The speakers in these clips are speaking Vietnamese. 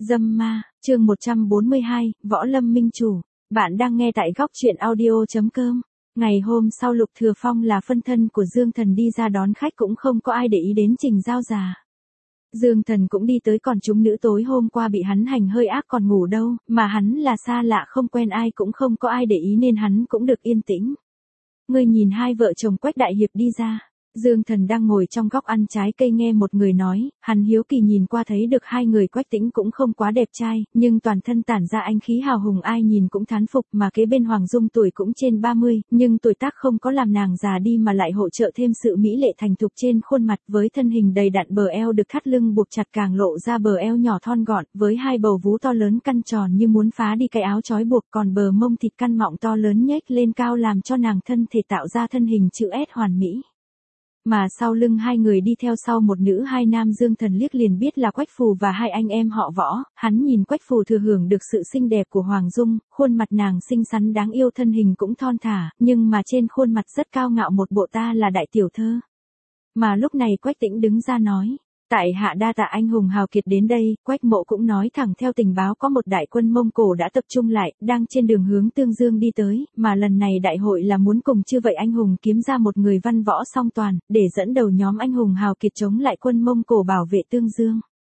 Dâm ma, chương 142, Võ Lâm Minh Chủ. Bạn đang nghe tại góc truyện audio.com. Ngày hôm sau Lục Thừa Phong là phân thân của Dương Thần đi ra đón khách cũng không có ai để ý đến Trình Giao già. Dương Thần cũng đi tới còn chúng nữ tối hôm qua bị hắn hành hơi ác còn ngủ đâu, mà hắn là xa lạ không quen ai cũng không có ai để ý nên hắn cũng được yên tĩnh. Ngươi nhìn hai vợ chồng Quách Đại Hiệp đi ra. Dương Thần đang ngồi trong góc ăn trái cây nghe một người nói, hắn hiếu kỳ nhìn qua thấy được hai người Quách Tĩnh cũng không quá đẹp trai, nhưng toàn thân tản ra anh khí hào hùng ai nhìn cũng thán phục, mà kế bên Hoàng Dung tuổi cũng trên 30, nhưng tuổi tác không có làm nàng già đi mà lại hỗ trợ thêm sự mỹ lệ thành thục trên khuôn mặt, với thân hình đầy đặn bờ eo được thắt lưng buộc chặt càng lộ ra bờ eo nhỏ thon gọn, với hai bầu vú to lớn căn tròn như muốn phá đi cái áo trói buộc, còn bờ mông thịt căn mọng to lớn nhếch lên cao làm cho nàng thân thể tạo ra thân hình chữ S hoàn mỹ. Mà sau lưng hai người đi theo sau một nữ hai nam Dương Thần liếc liền biết là Quách Phù và hai anh em họ Võ, hắn nhìn Quách Phù thừa hưởng được sự xinh đẹp của Hoàng Dung, khuôn mặt nàng xinh xắn đáng yêu thân hình cũng thon thả, nhưng mà trên khuôn mặt rất cao ngạo một bộ ta là đại tiểu thơ. Mà lúc này Quách Tĩnh đứng ra nói. Tại hạ đa tạ anh hùng hào kiệt đến đây, Quách Mộ cũng nói thẳng theo tình báo có một đại quân Mông Cổ đã tập trung lại, đang trên đường hướng Tương Dương đi tới, mà lần này đại hội là muốn cùng chư vậy anh hùng kiếm ra một người văn võ song toàn, để dẫn đầu nhóm anh hùng hào kiệt chống lại quân Mông Cổ bảo vệ Tương Dương.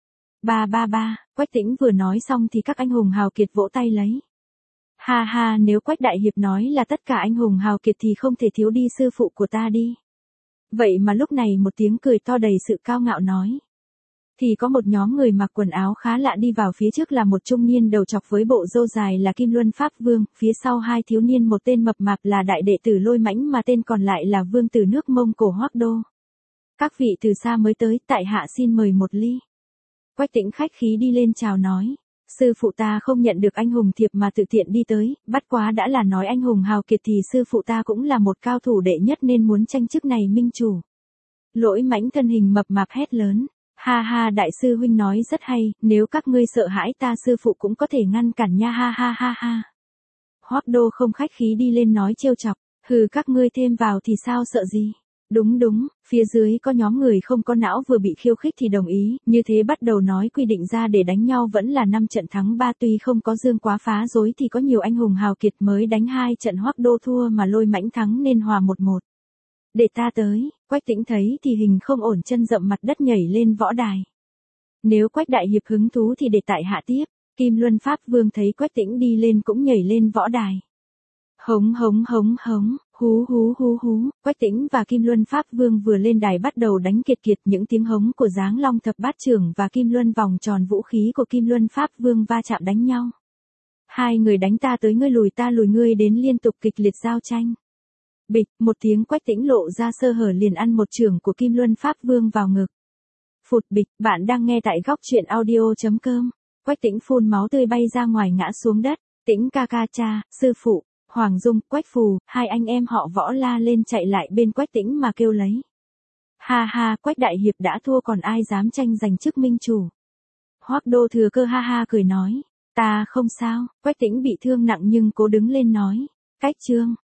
Ba, Quách Tĩnh vừa nói xong thì các anh hùng hào kiệt vỗ tay lấy. Ha ha, nếu Quách Đại Hiệp nói là tất cả anh hùng hào kiệt thì không thể thiếu đi sư phụ của ta đi. Vậy mà lúc này một tiếng cười to đầy sự cao ngạo nói. Thì có một nhóm người mặc quần áo khá lạ đi vào phía trước là một trung niên đầu trọc với bộ râu dài là Kim Luân Pháp Vương, phía sau hai thiếu niên một tên mập mạp là đại đệ tử Lôi Mãnh mà tên còn lại là vương tử nước Mông Cổ Hoắc Đô. Các vị từ xa mới tới, tại hạ xin mời một ly. Quách Tĩnh khách khí đi lên chào nói. Sư phụ ta không nhận được anh hùng thiệp mà tự tiện đi tới, bắt quá đã là nói anh hùng hào kiệt thì sư phụ ta cũng là một cao thủ đệ nhất nên muốn tranh chức này minh chủ. Lỗi Mãnh thân hình mập mạp hét lớn. Ha ha, đại sư huynh nói rất hay, nếu các ngươi sợ hãi ta sư phụ cũng có thể ngăn cản nha ha ha ha ha. Hoắc Đô không khách khí đi lên nói trêu chọc, hừ các ngươi thêm vào thì sao sợ gì. Đúng, phía dưới có nhóm người không có não vừa bị khiêu khích thì đồng ý, như thế bắt đầu nói quy định ra để đánh nhau vẫn là 5 trận thắng 3 tuy không có Dương Quá phá rối thì có nhiều anh hùng hào kiệt mới đánh 2 trận Hoắc Đô thua mà Lôi Mãnh thắng nên hòa 1-1. Để ta tới, Quách Tĩnh thấy thì hình không ổn chân dậm mặt đất nhảy lên võ đài. Nếu Quách Đại Hiệp hứng thú thì để tại hạ tiếp, Kim Luân Pháp Vương thấy Quách Tĩnh đi lên cũng nhảy lên võ đài. Hống, hú, Quách Tĩnh và Kim Luân Pháp Vương vừa lên đài bắt đầu đánh kiệt những tiếng hống của Giáng Long Thập Bát Trưởng và Kim Luân vòng tròn vũ khí của Kim Luân Pháp Vương va chạm đánh nhau. Hai người đánh ta tới ngươi lùi ta lùi ngươi đến liên tục kịch liệt giao tranh. Bịch, một tiếng Quách Tĩnh lộ ra sơ hở liền ăn một chưởng của Kim Luân Pháp Vương vào ngực. Phụt bịch, bạn đang nghe tại góc truyện audio.com. Quách Tĩnh phun máu tươi bay ra ngoài ngã xuống đất. Tĩnh ca ca cha, sư phụ, Hoàng Dung, Quách Phù, hai anh em họ Võ la lên chạy lại bên Quách Tĩnh mà kêu lấy. Ha ha, Quách Đại Hiệp đã thua còn ai dám tranh giành chức minh chủ. Hoắc Đô thừa cơ ha ha cười nói. Ta không sao, Quách Tĩnh bị thương nặng nhưng cố đứng lên nói. Cách chương.